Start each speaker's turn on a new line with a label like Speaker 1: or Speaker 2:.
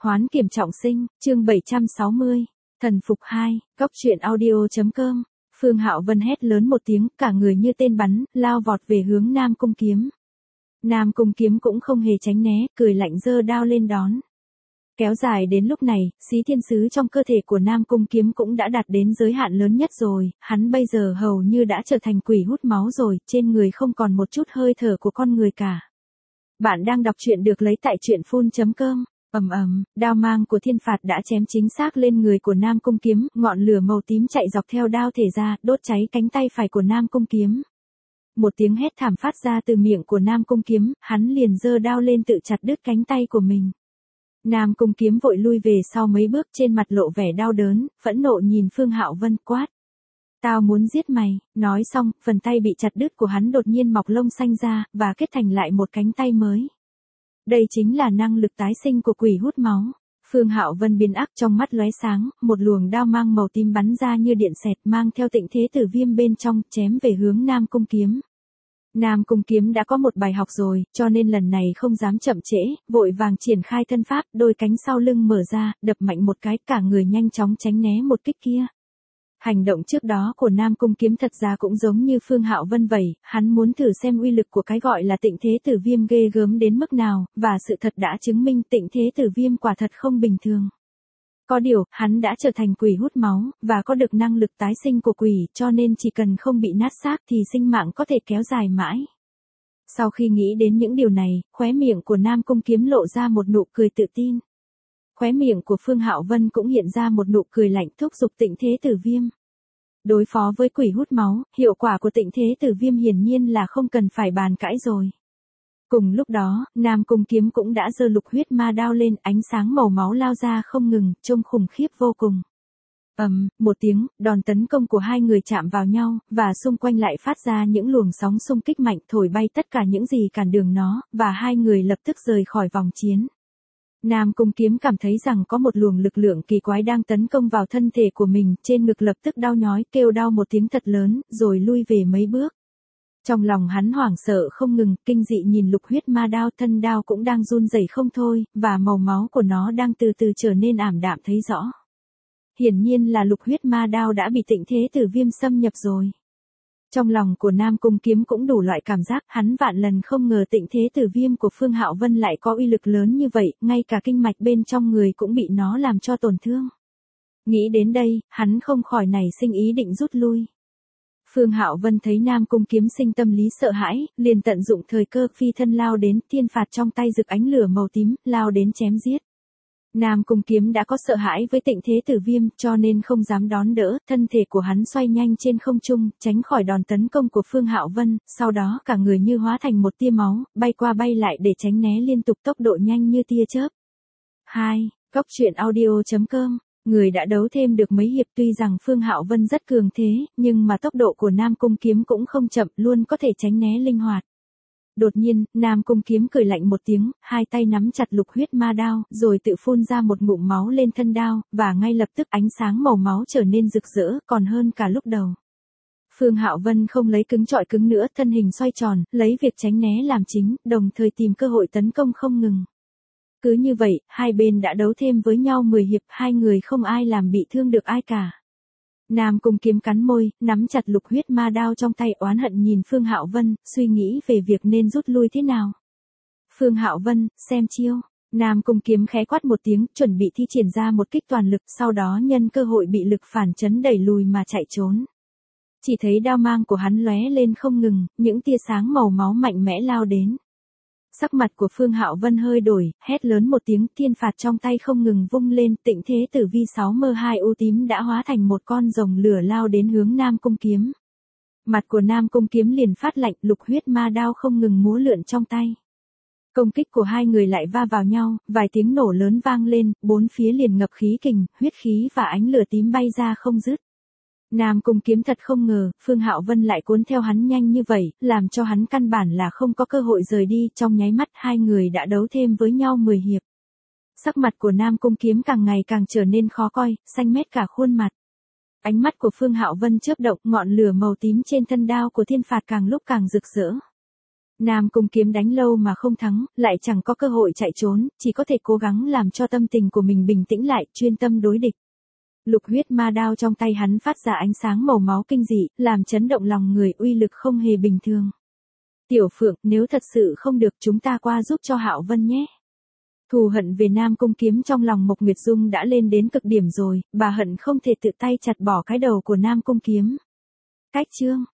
Speaker 1: Hoán kiểm trọng sinh, chương 760, thần phục 2, góc truyện audio.com. Phương Hạo Vân hét lớn một tiếng, cả người như tên bắn, lao vọt về hướng Nam Cung Kiếm. Nam Cung Kiếm cũng không hề tránh né, cười lạnh giơ đao lên đón. Kéo dài đến lúc này, xí thiên sứ trong cơ thể của Nam Cung Kiếm cũng đã đạt đến giới hạn lớn nhất rồi, hắn bây giờ hầu như đã trở thành quỷ hút máu rồi, trên người không còn một chút hơi thở của con người cả. Bạn đang đọc truyện được lấy tại truyện.com. Đao mang của thiên phạt đã chém chính xác lên người của Nam Cung Kiếm, ngọn lửa màu tím chạy dọc theo đao thể ra, đốt cháy cánh tay phải của Nam Cung Kiếm. Một tiếng hét thảm phát ra từ miệng của Nam Cung Kiếm, hắn liền giơ đao lên tự chặt đứt cánh tay của mình. Nam Cung Kiếm vội lui về sau mấy bước, trên mặt lộ vẻ đau đớn, phẫn nộ nhìn Phương Hạo Vân quát. Tao muốn giết mày, nói xong, phần tay bị chặt đứt của hắn đột nhiên mọc lông xanh ra, và kết thành lại một cánh tay mới. Đây chính là năng lực tái sinh của quỷ hút máu. Phương Hạo Vân biến ác, trong mắt lóe sáng, một luồng đao mang màu tím bắn ra như điện xẹt, mang theo Tịnh Thế Tử Viêm bên trong, chém về hướng Nam Cung Kiếm. Nam Cung Kiếm đã có một bài học rồi, cho nên lần này không dám chậm trễ, vội vàng triển khai thân pháp, đôi cánh sau lưng mở ra, đập mạnh một cái, cả người nhanh chóng tránh né một kích kia. Hành động trước đó của Nam Cung Kiếm thật ra cũng giống như Phương Hạo Vân vậy, hắn muốn thử xem uy lực của cái gọi là Tịnh Thế Tử Viêm ghê gớm đến mức nào, và sự thật đã chứng minh Tịnh Thế Tử Viêm quả thật không bình thường. Có điều, hắn đã trở thành quỷ hút máu, và có được năng lực tái sinh của quỷ, cho nên chỉ cần không bị nát xác thì sinh mạng có thể kéo dài mãi. Sau khi nghĩ đến những điều này, khóe miệng của Nam Cung Kiếm lộ ra một nụ cười tự tin. Khóe miệng của Phương Hạo Vân cũng hiện ra một nụ cười lạnh, thúc giục Tịnh Thế Tử Viêm. Đối phó với quỷ hút máu, hiệu quả của Tịnh Thế Tử Viêm hiển nhiên là không cần phải bàn cãi rồi. Cùng lúc đó, Nam Cung Kiếm cũng đã giơ lục huyết ma đao lên, ánh sáng màu máu lao ra không ngừng, trông khủng khiếp vô cùng. Một tiếng, đòn tấn công của hai người chạm vào nhau, và xung quanh lại phát ra những luồng sóng xung kích mạnh, thổi bay tất cả những gì cản đường nó, và hai người lập tức rời khỏi vòng chiến. Nam Cung Kiếm cảm thấy rằng có một luồng lực lượng kỳ quái đang tấn công vào thân thể của mình, trên ngực lập tức đau nhói, kêu đau một tiếng thật lớn, rồi lui về mấy bước. Trong lòng hắn hoảng sợ không ngừng, kinh dị nhìn lục huyết ma đao, thân đao cũng đang run rẩy không thôi, và màu máu của nó đang từ từ trở nên ảm đạm thấy rõ. Hiển nhiên là lục huyết ma đao đã bị Tịnh Thế Tử Viêm xâm nhập rồi. Trong lòng của Nam Cung Kiếm cũng đủ loại cảm giác, hắn vạn lần không ngờ Tịnh Thế Tử Viêm của Phương Hạo Vân lại có uy lực lớn như vậy, ngay cả kinh mạch bên trong người cũng bị nó làm cho tổn thương. Nghĩ đến đây, hắn không khỏi nảy sinh ý định rút lui. Phương Hạo Vân thấy Nam Cung Kiếm sinh tâm lý sợ hãi, liền tận dụng thời cơ phi thân lao đến, thiên phạt trong tay rực ánh lửa màu tím, lao đến chém giết. Nam Cung Kiếm đã có sợ hãi với Tịnh Thế Tử Viêm, cho nên không dám đón đỡ, thân thể của hắn xoay nhanh trên không trung, tránh khỏi đòn tấn công của Phương Hạo Vân, sau đó cả người như hóa thành một tia máu, bay qua bay lại để tránh né liên tục, tốc độ nhanh như tia chớp. 2. Góc truyện audio.com. Người đã đấu thêm được mấy hiệp, tuy rằng Phương Hạo Vân rất cường thế, nhưng mà tốc độ của Nam Cung Kiếm cũng không chậm, luôn có thể tránh né linh hoạt. Đột nhiên, Nam Cung Kiếm cười lạnh một tiếng, hai tay nắm chặt lục huyết ma đao, rồi tự phun ra một ngụm máu lên thân đao, và ngay lập tức ánh sáng màu máu trở nên rực rỡ, còn hơn cả lúc đầu. Phương Hạo Vân không lấy cứng trọi cứng nữa, thân hình xoay tròn, lấy việc tránh né làm chính, đồng thời tìm cơ hội tấn công không ngừng. Cứ như vậy, hai bên đã đấu thêm với nhau 10 hiệp, hai người không ai làm bị thương được ai cả. Nam Cung Kiếm cắn môi, nắm chặt lục huyết ma đao trong tay, oán hận nhìn Phương Hạo Vân, suy nghĩ về việc nên rút lui thế nào. Phương Hạo Vân, xem chiêu. Nam Cung Kiếm khẽ quát một tiếng, chuẩn bị thi triển ra một kích toàn lực, sau đó nhân cơ hội bị lực phản chấn đẩy lùi mà chạy trốn. Chỉ thấy đao mang của hắn lóe lên không ngừng, những tia sáng màu máu mạnh mẽ lao đến. Sắc mặt của Phương Hạo Vân hơi đổi, hét lớn một tiếng, thiên phạt trong tay không ngừng vung lên, Tịnh Thế Tử Vi 6m2 u tím đã hóa thành một con rồng lửa lao đến hướng Nam Cung Kiếm. Mặt của Nam Cung Kiếm liền phát lạnh, lục huyết ma đao không ngừng múa lượn trong tay. Công kích của hai người lại va vào nhau, vài tiếng nổ lớn vang lên, bốn phía liền ngập khí kình, huyết khí và ánh lửa tím bay ra không dứt. Nam Cung Kiếm thật không ngờ, Phương Hạo Vân lại cuốn theo hắn nhanh như vậy, làm cho hắn căn bản là không có cơ hội rời đi, trong nháy mắt hai người đã đấu thêm với nhau 10 hiệp. Sắc mặt của Nam Cung Kiếm càng ngày càng trở nên khó coi, xanh mét cả khuôn mặt. Ánh mắt của Phương Hạo Vân chớp động, ngọn lửa màu tím trên thân đao của thiên phạt càng lúc càng rực rỡ. Nam Cung Kiếm đánh lâu mà không thắng, lại chẳng có cơ hội chạy trốn, chỉ có thể cố gắng làm cho tâm tình của mình bình tĩnh lại, chuyên tâm đối địch. Lục huyết ma đao trong tay hắn phát ra ánh sáng màu máu kinh dị, làm chấn động lòng người, uy lực không hề bình thường. Tiểu Phượng, nếu thật sự không được chúng ta qua giúp cho Hạo Vân nhé. Thù hận về Nam Cung Kiếm trong lòng Mộc Nguyệt Dung đã lên đến cực điểm rồi, bà hận không thể tự tay chặt bỏ cái đầu của Nam Cung Kiếm. Cách chương